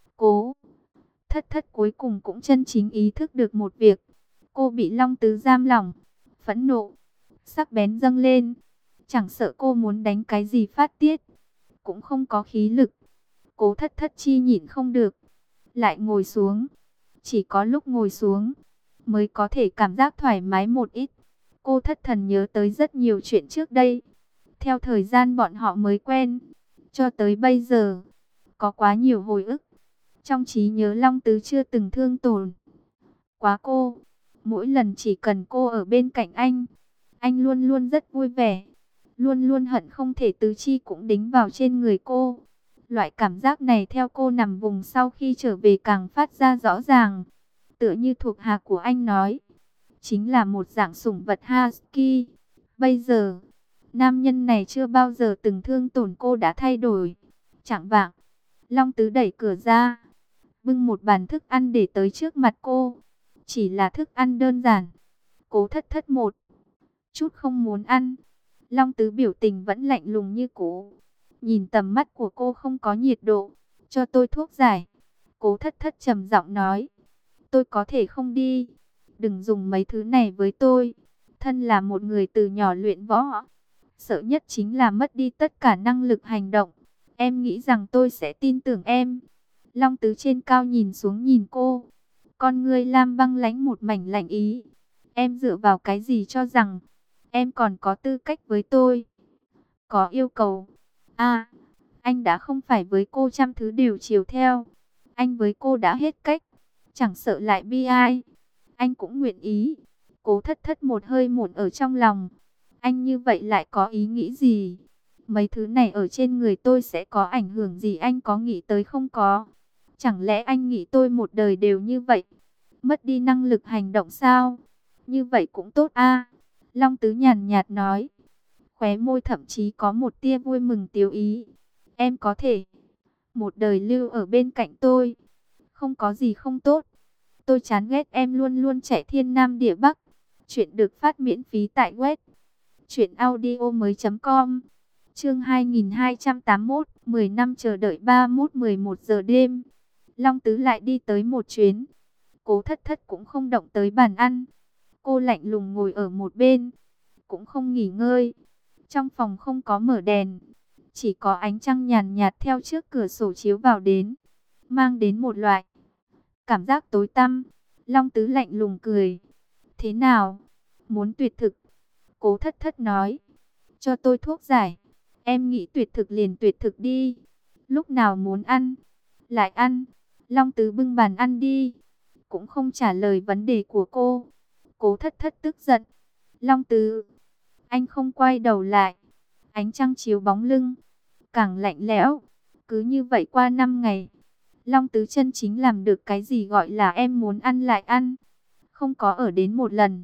Cố Thất Thất cuối cùng cũng chân chính ý thức được một việc. Cô bị Long Tứ giam lỏng. Phẫn nộ sắc bén dâng lên, chẳng sợ cô muốn đánh cái gì phát tiết, cũng không có khí lực. Cố Thất Thất chi nhịn không được, lại ngồi xuống. Chỉ có lúc ngồi xuống mới có thể cảm giác thoải mái một ít. Cô thất thần nhớ tới rất nhiều chuyện trước đây. Theo thời gian bọn họ mới quen, cho tới bây giờ, có quá nhiều hồi ức. Trong trí nhớ Long Tứ chưa từng thương tổn quá cô. Mỗi lần chỉ cần cô ở bên cạnh anh luôn luôn rất vui vẻ. Luôn luôn hận không thể tứ chi cũng đính vào trên người cô. Loại cảm giác này theo cô nằm vùng sau khi trở về càng phát ra rõ ràng. Tựa như thuộc hạ của anh nói, chính là một dạng sủng vật husky. Bây giờ, nam nhân này chưa bao giờ từng thương tổn cô đã thay đổi. Chạng vạng, Long Tứ đẩy cửa ra, bưng một bàn thức ăn để tới trước mặt cô. Chỉ là thức ăn đơn giản. Cố Thất Thất một chút không muốn ăn. Long Tứ biểu tình vẫn lạnh lùng như cũ. Nhìn tầm mắt của cô không có nhiệt độ. Cho tôi thuốc giải. Cố Thất Thất trầm giọng nói. Tôi có thể không đi. Đừng dùng mấy thứ này với tôi. Thân là một người từ nhỏ luyện võ, sợ nhất chính là mất đi tất cả năng lực hành động. Em nghĩ rằng tôi sẽ tin tưởng em. Long Tứ trên cao nhìn xuống nhìn cô. Con ngươi lam băng lãnh một mảnh lạnh ý. Em dựa vào cái gì cho rằng em còn có tư cách với tôi? Có yêu cầu. Anh đã không phải với cô trăm thứ đều chiều theo. Anh với cô đã hết cách. Chẳng sợ lại bi ai, anh cũng nguyện ý. Cố Thất Thất một hơi muộn ở trong lòng. Anh như vậy lại có ý nghĩ gì? Mấy thứ này ở trên người tôi sẽ có ảnh hưởng gì, anh có nghĩ tới không? Có. Chẳng lẽ anh nghĩ tôi một đời đều như vậy, mất đi năng lực hành động sao? Như vậy cũng tốt a. Long Tứ nhàn nhạt nói, khóe môi thậm chí có một tia vui mừng tiếu ý. Em có thể một đời lưu ở bên cạnh tôi, không có gì không tốt. Tôi chán ghét em luôn luôn chạy thiên nam địa bắc. Chuyện được phát miễn phí tại web truyệnaudiomoi.com. Chương 2281, 10 năm chờ đợi 11 giờ đêm. Long Tứ lại đi tới một chuyến. Cố Thất Thất cũng không động tới bàn ăn. Cô lạnh lùng ngồi ở một bên, cũng không nghỉ ngơi. Trong phòng không có mở đèn, chỉ có ánh trăng nhàn nhạt theo trước cửa sổ chiếu vào đến, mang đến một loại cảm giác tối tăm. Long Tứ lạnh lùng cười. Thế nào? Muốn tuyệt thực? Cố Thất Thất nói. Cho tôi thuốc giải. Em nghĩ tuyệt thực liền tuyệt thực đi. Lúc nào muốn ăn, lại ăn. Long Tứ bưng bàn ăn đi, cũng không trả lời vấn đề của cô. Cố Thất Thất tức giận. Long Tứ, anh không quay đầu lại. Ánh trăng chiếu bóng lưng, càng lạnh lẽo. Cứ như vậy qua 5 ngày. Long Tứ chân chính làm được cái gì gọi là em muốn ăn lại ăn. Không có ở đến một lần.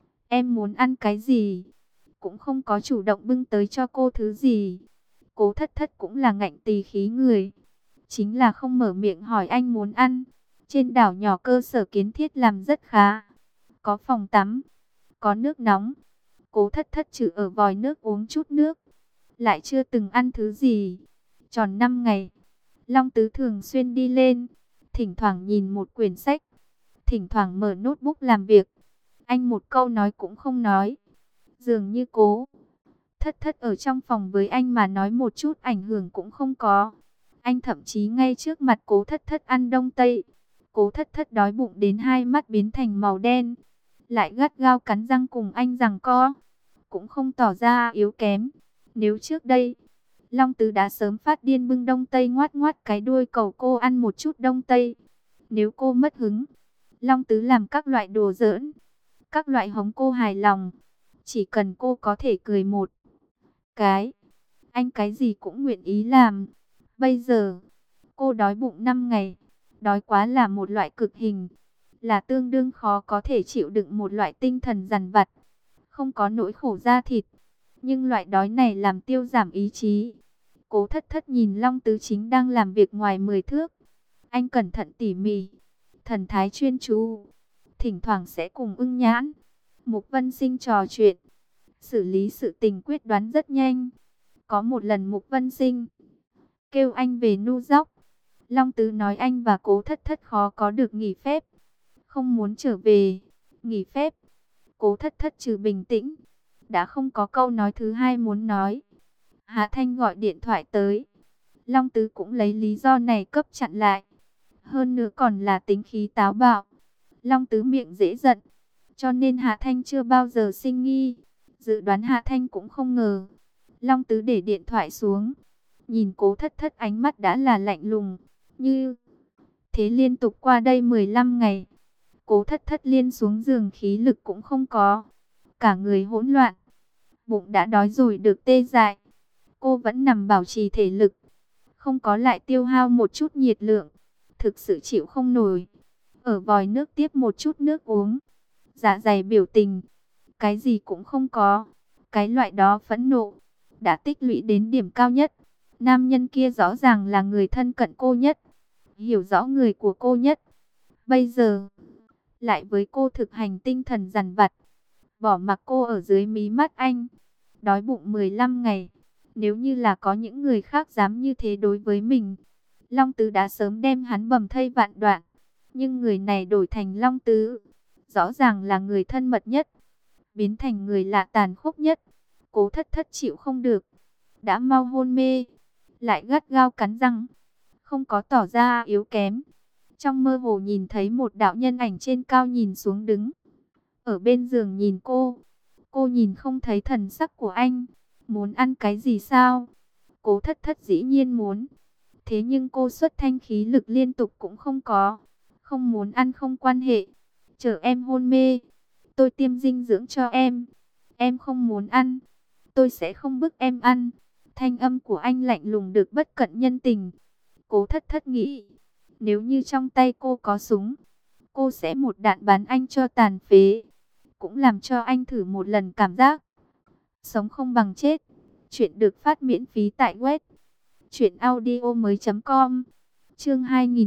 Em muốn ăn cái gì, cũng không có chủ động bưng tới cho cô thứ gì. Cố Thất Thất cũng là ngạnh tỳ khí người, chính là không mở miệng hỏi anh muốn ăn. Trên đảo nhỏ cơ sở kiến thiết làm rất khá. Có phòng tắm, có nước nóng. Cố Thất Thất trừ ở vòi nước uống chút nước, lại chưa từng ăn thứ gì. Tròn 5 ngày, Long Tứ thường xuyên đi lên, thỉnh thoảng nhìn một quyển sách, thỉnh thoảng mở notebook làm việc. Anh một câu nói cũng không nói. Dường như Cố Thất Thất ở trong phòng với anh mà nói một chút ảnh hưởng cũng không có. Anh thậm chí ngay trước mặt Cố Thất Thất ăn đông tây. Cố Thất Thất đói bụng đến hai mắt biến thành màu đen, lại gắt gao cắn răng cùng anh giằng co, cũng không tỏ ra yếu kém. Nếu trước đây, Long Tứ đã sớm phát điên bưng đông tây ngoát ngoát cái đuôi cầu cô ăn một chút đông tây. Nếu cô mất hứng, Long Tứ làm các loại đồ giỡn, các loại hống cô hài lòng. Chỉ cần cô có thể cười một cái, anh cái gì cũng nguyện ý làm. Bây giờ, cô đói bụng 5 ngày, Đói quá là một loại cực hình, là tương đương khó có thể chịu đựng một loại tinh thần dằn vặt, không có nỗi khổ da thịt. Nhưng loại đói này làm tiêu giảm ý chí. Cố Thất Thất nhìn Long Tứ Chính đang làm việc ngoài 10 thước. Anh cẩn thận tỉ mỉ, thần thái chuyên chú, thỉnh thoảng sẽ cùng Ưng Nhãn, Mục Vân Sinh trò chuyện, xử lý sự tình quyết đoán rất nhanh. Có một lần Mục Vân Sinh kêu anh về nu dóc. Long Tứ nói anh và Cố Thất Thất khó có được nghỉ phép, không muốn trở về. Nghỉ phép? Cố Thất Thất trừ bình tĩnh, đã không có câu nói thứ hai muốn nói. Hạ Thanh gọi điện thoại tới, Long Tứ cũng lấy lý do này cấp chặn lại. Hơn nữa còn là tính khí táo bạo. Long Tứ miệng dễ giận, cho nên Hạ Thanh chưa bao giờ sinh nghi. Dự đoán Hạ Thanh cũng không ngờ. Long Tứ để điện thoại xuống, nhìn Cố Thất Thất ánh mắt đã là lạnh lùng. Như thế liên tục qua đây 15 ngày. Cố Thất Thất liên xuống giường khí lực cũng không có, cả người hỗn loạn, bụng đã đói rồi được tê dại. Cô vẫn nằm bảo trì thể lực, không có lại tiêu hao một chút nhiệt lượng, thực sự chịu không nổi. Ở vòi nước tiếp một chút nước uống, dạ dày biểu tình, cái gì cũng không có. Cái loại đó phẫn nộ đã tích lũy đến điểm cao nhất. Nam nhân kia rõ ràng là người thân cận cô nhất, hiểu rõ người của cô nhất. Bây giờ lại với cô thực hành tinh thần dằn vặt, bỏ mặc cô ở dưới mí mắt anh, đói bụng 15 ngày. Nếu như là có những người khác dám như thế đối với mình, Long Tứ đã sớm đem hắn bầm thây vạn đoạn. Nhưng người này đổi thành Long Tứ, rõ ràng là người thân mật nhất, biến thành người lạ tàn khốc nhất. Cố Thất Thất chịu không được, đã mau hôn mê, lại gắt gao cắn răng, không có tỏ ra yếu kém. Trong mơ hồ nhìn thấy một đạo nhân ảnh trên cao nhìn xuống đứng ở bên giường nhìn cô. Cô nhìn không thấy thần sắc của anh. Muốn ăn cái gì sao? Cố Thất Thất dĩ nhiên muốn. Thế nhưng cô xuất thanh khí lực liên tục cũng không có. Không muốn ăn không quan hệ, chờ em hôn mê, tôi tiêm dinh dưỡng cho em. Em không muốn ăn, tôi sẽ không bức em ăn. Thanh âm của anh lạnh lùng được bất cận nhân tình. Cố Thất Thất nghĩ, nếu như trong tay cô có súng, cô sẽ một đạn bắn anh cho tàn phế, cũng làm cho anh thử một lần cảm giác sống không bằng chết. Chuyện được phát miễn phí tại web truyệnaudiomoi.com. Chương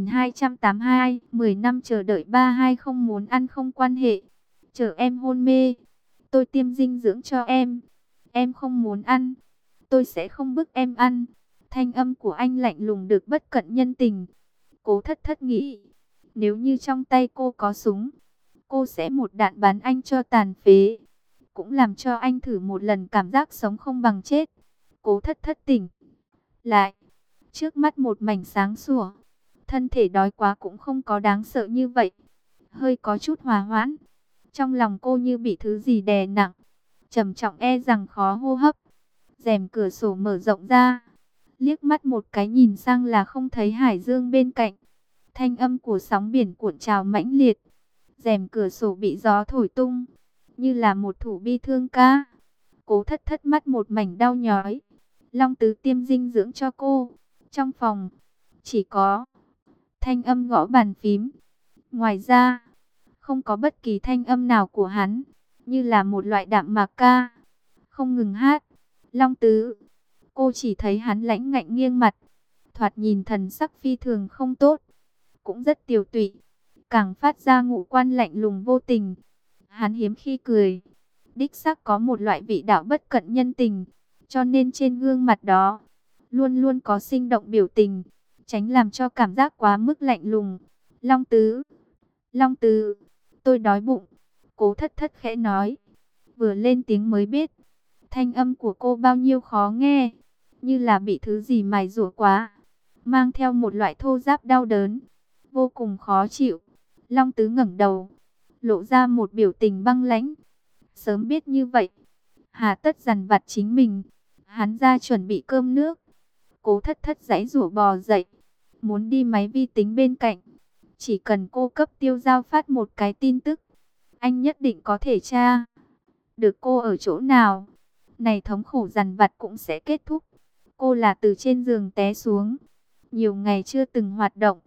2282, 10 năm chờ đợi 32 không muốn ăn không quan hệ, chờ em hôn mê, tôi tiêm dinh dưỡng cho em. Em không muốn ăn, tôi sẽ không bức em ăn. Thanh âm của anh lạnh lùng được bất cận nhân tình. Cố Thất Thất nghĩ, nếu như trong tay cô có súng, cô sẽ một đạn bắn anh cho tàn phế, cũng làm cho anh thử một lần cảm giác sống không bằng chết. Cố Thất Thất tỉnh lại, trước mắt một mảnh sáng sủa. Thân thể đói quá cũng không có đáng sợ như vậy, hơi có chút hòa hoãn. Trong lòng cô như bị thứ gì đè nặng, trầm trọng e rằng khó hô hấp. Rèm cửa sổ mở rộng ra, liếc mắt một cái nhìn sang là không thấy hải dương bên cạnh. Thanh âm của sóng biển cuộn trào mãnh liệt. Rèm cửa sổ bị gió thổi tung, như là một thủ bi thương ca. Cố Thất Thất mắt một mảnh đau nhói. Long Tứ tiêm dinh dưỡng cho cô. Trong phòng chỉ có thanh âm gõ bàn phím. Ngoài ra không có bất kỳ thanh âm nào của hắn, như là một loại đạm mạc ca, không ngừng hát. Long Tứ, cô chỉ thấy hắn lãnh ngạnh nghiêng mặt, thoạt nhìn thần sắc phi thường không tốt, cũng rất tiều tụy, càng phát ra ngũ quan lạnh lùng vô tình. Hắn hiếm khi cười, đích xác có một loại vị đạo bất cận nhân tình, cho nên trên gương mặt đó luôn luôn có sinh động biểu tình, tránh làm cho cảm giác quá mức lạnh lùng. Long Tứ, Long Tứ, tôi đói bụng. Cố Thất Thất khẽ nói, vừa lên tiếng mới biết thanh âm của cô bao nhiêu khó nghe, như là bị thứ gì mài rũa quá, mang theo một loại thô ráp đau đớn, vô cùng khó chịu. Long Tứ ngẩng đầu, lộ ra một biểu tình băng lãnh. Sớm biết như vậy, hà tất dằn vặt chính mình. Hắn ra chuẩn bị cơm nước. Cố Thất Thất giãy giụa bò dậy, muốn đi máy vi tính bên cạnh. Chỉ cần cô cấp Tiêu Giao phát một cái tin tức, anh nhất định có thể tra được cô ở chỗ nào. Này thống khổ dằn vặt cũng sẽ kết thúc. Cô là từ trên giường té xuống, nhiều ngày chưa từng hoạt động,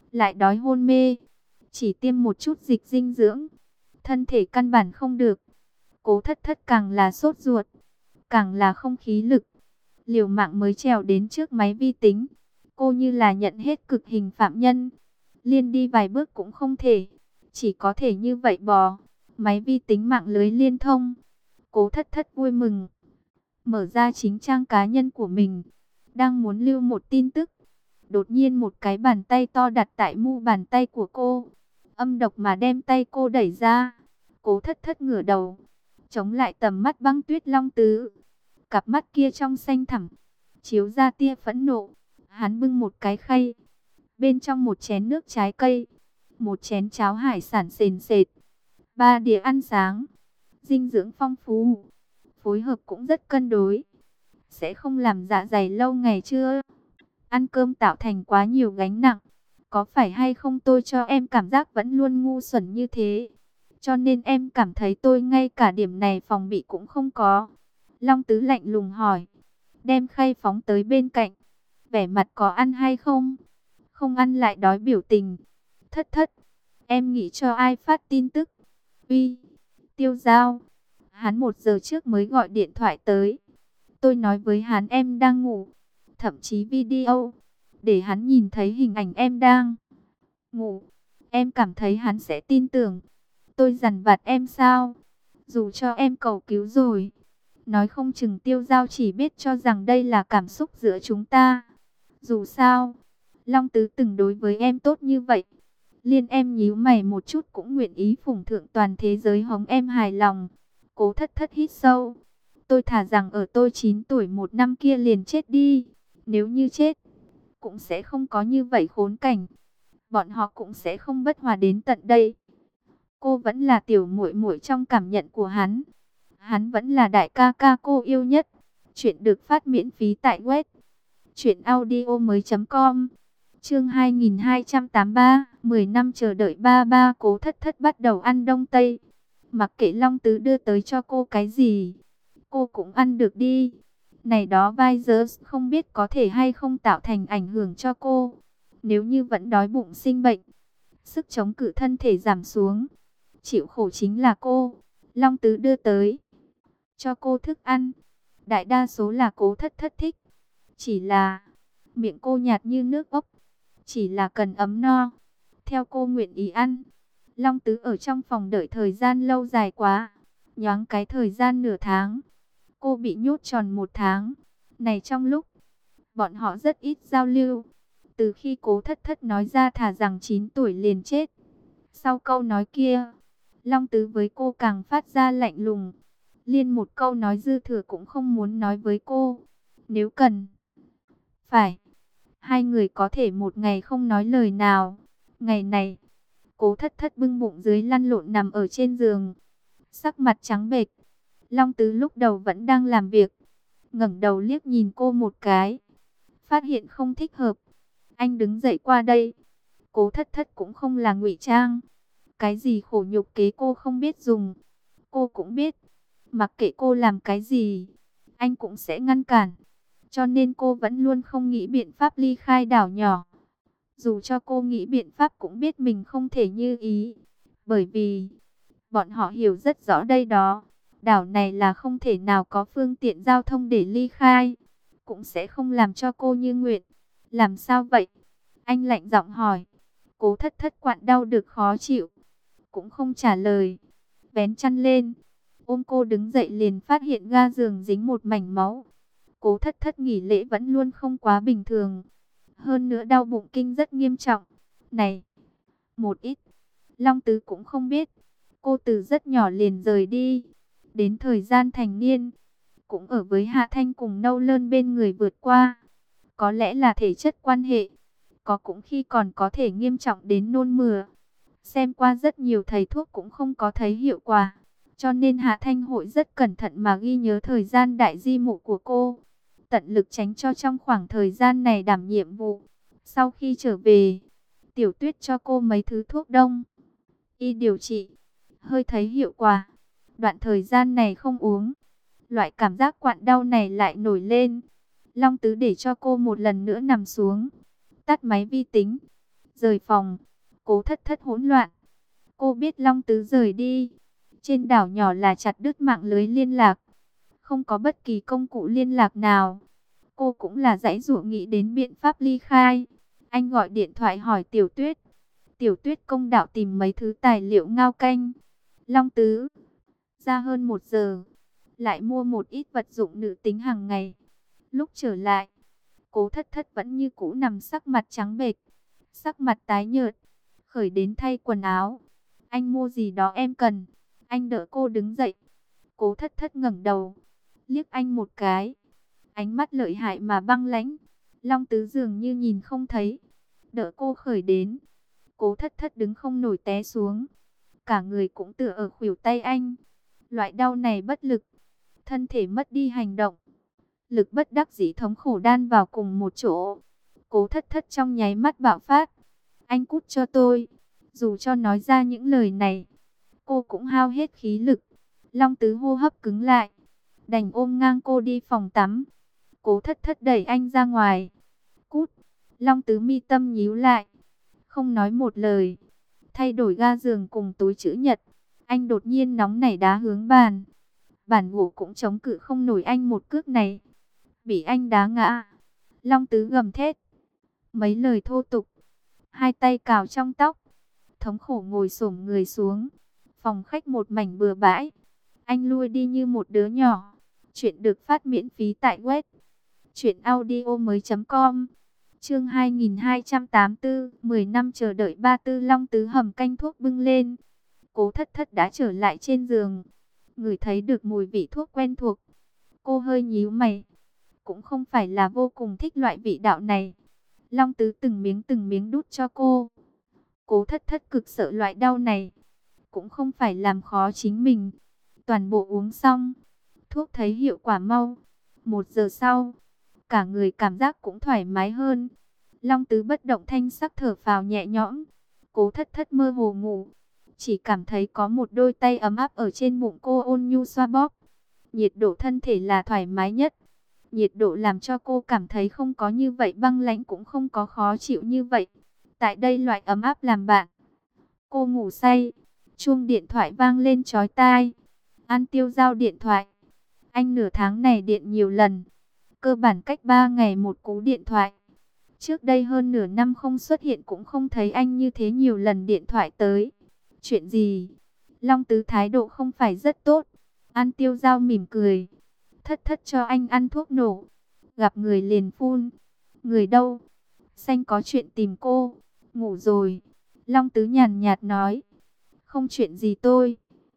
lại đói hôn mê. Chỉ tiêm một chút dịch dinh dưỡng, thân thể căn bản không được. Cố Thất Thất càng là sốt ruột, càng là không khí lực, liều mạng mới trèo đến trước máy vi tính. Cô như là nhận hết cực hình phạm nhân, liên đi vài bước cũng không thể, chỉ có thể như vậy bò. Máy vi tính mạng lưới liên thông. Cố Thất Thất vui mừng, mở ra chính trang cá nhân của mình, đang muốn lưu một tin tức. Đột nhiên một cái bàn tay to đặt tại mu bàn tay của cô, âm độc mà đem tay cô đẩy ra. Cố Thất Thất ngửa đầu, chống lại tầm mắt băng tuyết Long Tứ. Cặp mắt kia trong xanh thẳm, chiếu ra tia phẫn nộ. Hắn bưng một cái khay, bên trong một chén nước trái cây, một chén cháo hải sản sền sệt, 3 đĩa ăn sáng, dinh dưỡng phong phú, phối hợp cũng rất cân đối. Sẽ không làm dạ dày lâu ngày chưa? Ăn cơm tạo thành quá nhiều gánh nặng. Có phải hay không tôi cho em cảm giác vẫn luôn ngu xuẩn như thế, cho nên em cảm thấy tôi ngay cả điểm này phòng bị cũng không có. Long Tứ lạnh lùng hỏi, đem khay phóng tới bên cạnh, vẻ mặt có ăn hay không? Không ăn lại đói biểu tình. Thất Thất, em nghĩ cho ai phát tin tức? Uy, Tiêu Giao, hắn 1 giờ trước mới gọi điện thoại tới. Tôi nói với hắn em đang ngủ, thậm chí video, để hắn nhìn thấy hình ảnh em đang ngủ. Em cảm thấy hắn sẽ tin tưởng. Tôi dằn vặt em sao? Dù cho em cầu cứu rồi, nói không chừng Tiêu Giao chỉ biết cho rằng đây là cảm xúc giữa chúng ta. Dù sao, Long Tứ từng đối với em tốt như vậy, liên em nhíu mày một chút cũng nguyện ý phụng thượng toàn thế giới hống em hài lòng. Cố Thất Thất hít sâu. Tôi thà rằng ở tôi 9 tuổi 1 năm kia liền chết đi. Nếu như chết, cũng sẽ không có như vậy khốn cảnh. Bọn họ cũng sẽ không bất hòa đến tận đây. Cô vẫn là tiểu muội muội trong cảm nhận của hắn. Hắn vẫn là đại ca ca cô yêu nhất. Chuyện được phát miễn phí tại web truyệnaudiomoi.com. Chương 2283, 10 năm chờ đợi ba ba. Cố Thất Thất bắt đầu ăn đông tây. Mặc kệ Long Tứ đưa tới cho cô cái gì, cô cũng ăn được đi. Này đó virus không biết có thể hay không tạo thành ảnh hưởng cho cô. Nếu như vẫn đói bụng sinh bệnh, sức chống cự thân thể giảm xuống, chịu khổ chính là cô. Long Tứ đưa tới cho cô thức ăn, đại đa số là Cố Thất Thất thích. Chỉ là miệng cô nhạt như nước ốc, chỉ là cần ấm no, theo cô nguyện ý ăn. Long Tứ ở trong phòng đợi thời gian lâu dài quá, nhoáng cái thời gian nửa tháng, cô bị nhốt tròn 1 tháng. Này trong lúc bọn họ rất ít giao lưu, từ khi Cố Thất Thất nói ra thà rằng 9 tuổi liền chết, sau câu nói kia, Long Tứ với cô càng phát ra lạnh lùng, liên một câu nói dư thừa cũng không muốn nói với cô. Nếu cần phải, hai người có thể một ngày không nói lời nào. Ngày này, Cố Thất Thất bưng bụng dưới lăn lộn nằm ở trên giường, sắc mặt trắng bệch. Long Tứ lúc đầu vẫn đang làm việc, ngẩng đầu liếc nhìn cô một cái, phát hiện không thích hợp, anh đứng dậy qua đây. Cố Thất Thất cũng không là ngụy trang, cái gì khổ nhục kế cô không biết dùng, cô cũng biết. Mặc kệ cô làm cái gì, anh cũng sẽ ngăn cản. Cho nên cô vẫn luôn không nghĩ biện pháp ly khai đảo nhỏ. Dù cho cô nghĩ biện pháp cũng biết mình không thể như ý. Bởi vì bọn họ hiểu rất rõ đây đó, đảo này là không thể nào có phương tiện giao thông để ly khai, cũng sẽ không làm cho cô như nguyện. Làm sao vậy? Anh lạnh giọng hỏi. Cố Thất Thất quặn đau được khó chịu, cũng không trả lời, vén chăn lên, ôm cô đứng dậy liền phát hiện ga giường dính một mảnh máu. Cố Thất Thất nghỉ lễ vẫn luôn không quá bình thường, hơn nữa đau bụng kinh rất nghiêm trọng. Này, một ít, Long Tứ cũng không biết. Cô từ rất nhỏ liền rời đi, đến thời gian thành niên, cũng ở với Hạ Thanh cùng Nâu Lơn bên người vượt qua. Có lẽ là thể chất quan hệ, có cũng khi còn có thể nghiêm trọng đến nôn mửa. Xem qua rất nhiều thầy thuốc cũng không có thấy hiệu quả, cho nên Hạ Thanh hội rất cẩn thận mà ghi nhớ thời gian đại di mụ của cô, tận lực tránh cho trong khoảng thời gian này đảm nhiệm vụ. Sau khi trở về, Tiểu Tuyết cho cô mấy thứ thuốc đông y điều trị, hơi thấy hiệu quả. Đoạn thời gian này không uống, loại cảm giác quặn đau này lại nổi lên. Long Tứ để cho cô một lần nữa nằm xuống, tắt máy vi tính, Rời phòng, Cố Thất Thất hỗn loạn. Cô biết Long Tứ rời đi. Trên đảo nhỏ là chặt đứt mạng lưới liên lạc. Không có bất kỳ công cụ liên lạc nào. Cô cũng là giãy giụa nghĩ đến biện pháp ly khai. Anh gọi điện thoại hỏi Tiểu Tuyết. Tiểu Tuyết công đạo tìm mấy thứ tài liệu ngao canh. Long Tứ ra hơn 1 giờ, lại mua một ít vật dụng nữ tính hàng ngày. Lúc trở lại, Cố Thất Thất vẫn như cũ nằm sắc mặt trắng bệch, sắc mặt tái nhợt, khởi đến thay quần áo. Anh mua gì đó em cần. Anh đỡ cô đứng dậy. Cố Thất Thất ngẩng đầu, liếc anh một cái. Ánh mắt lợi hại mà băng lãnh. Long Tứ dường như nhìn không thấy, đỡ cô khởi đến. Cố Thất Thất đứng không nổi té xuống, cả người cũng tựa ở khuỷu tay anh. Loại đau này bất lực, thân thể mất đi hành động, lực bất đắc dĩ thống khổ đan vào cùng một chỗ. Cố Thất Thất trong nháy mắt bạo phát. Anh cút cho tôi. Dù cho nói ra những lời này, cô cũng hao hết khí lực. Long Tứ hô hấp cứng lại, đành ôm ngang cô đi phòng tắm. Cố Thất Thất đẩy anh ra ngoài. Cút. Long Tứ mi tâm nhíu lại, không nói một lời. Thay đổi ga giường cùng túi trữ nhật, anh đột nhiên nóng nảy đá hướng bàn. Bàn gỗ cũng chống cự không nổi anh một cước này, bị anh đá ngã. Long Tứ gầm thét mấy lời thô tục, hai tay cào trong tóc, thống khổ ngồi xổm người xuống. Phòng khách một mảnh bừa bãi. Anh lui đi như một đứa nhỏ. Chuyện được phát miễn phí tại web truyệnaudiomoi.com. Chương 2284, 10 năm chờ đợi 34. Long Tứ hầm canh thuốc bưng lên. Cố Thất Thất đã trở lại trên giường, ngửi thấy được mùi vị thuốc quen thuộc. Cô hơi nhíu mày, cũng không phải là vô cùng thích loại vị đạo này. Long Tứ từng miếng đút cho cô. Cố Thất Thất cực sợ loại đau này, cũng không phải làm khó chính mình. Toàn bộ uống xong, thuốc thấy hiệu quả mau. 1 giờ sau, cả người cảm giác cũng thoải mái hơn. Long Tứ bất động thanh sắc thở phào nhẹ nhõm. Cố Thất Thất mơ hồ ngủ, chỉ cảm thấy có một đôi tay ấm áp ở trên bụng cô ôn nhu xoa bóp. Nhiệt độ thân thể là thoải mái nhất. Nhiệt độ làm cho cô cảm thấy không có như vậy băng lãnh, cũng không có khó chịu như vậy. Tại đây loại ấm áp làm bạn. Cô ngủ say, chuông điện thoại vang lên chói tai. An Tiêu giao điện thoại. Anh nửa tháng này điện nhiều lần, cơ bản cách 3 ngày một cú điện thoại. Trước đây hơn nửa năm không xuất hiện cũng không thấy anh như thế nhiều lần điện thoại tới. Chuyện gì? Long Tứ thái độ không phải rất tốt. An Tiêu giao mỉm cười. Thất Thất cho anh ăn thuốc nổ, gặp người liền phun. Người đâu? Xanh có chuyện tìm cô. Ngủ rồi. Long Tứ nhàn nhạt nói. Không chuyện gì tôi.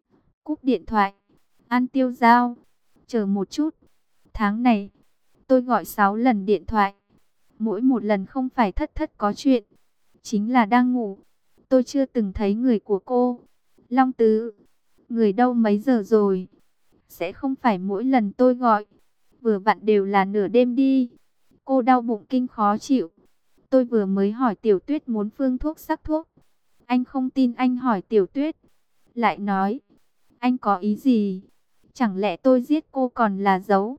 Cúp điện thoại. An Tiêu giao. Chờ một chút. Tháng này, tôi gọi 6 lần điện thoại. Mỗi một lần không phải Thất Thất có chuyện, chính là đang ngủ. Tôi chưa từng thấy người của cô. Long Tứ. Người đâu mấy giờ rồi? Sẽ không phải mỗi lần tôi gọi, vừa vặn đều là nửa đêm đi. Cô đau bụng kinh khó chịu. Tôi vừa mới hỏi Tiểu Tuyết muốn phương thuốc sắc thuốc. Anh không tin, anh hỏi Tiểu Tuyết. Lại nói, anh có ý gì? Chẳng lẽ tôi giết cô còn là giấu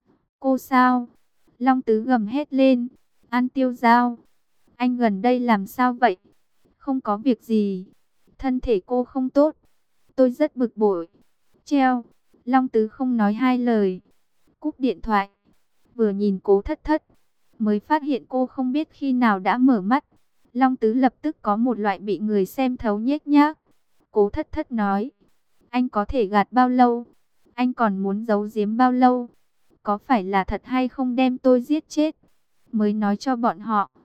cô sao? Long Tứ gầm hét lên. An Tiêu giao, anh gần đây làm sao vậy? Không có việc gì. Thân thể cô không tốt. Tôi rất bực bội. Treo. Long Tứ không nói hai lời, cúp điện thoại. Vừa nhìn Cố Thất Thất, mới phát hiện cô không biết khi nào đã mở mắt. Long Tứ lập tức có một loại bị người xem thấu nhếch nhác. Cố Thất Thất nói, anh có thể gạt bao lâu? Anh còn muốn giấu giếm bao lâu? Có phải là thật hay không đem tôi giết chết? Mới nói cho bọn họ,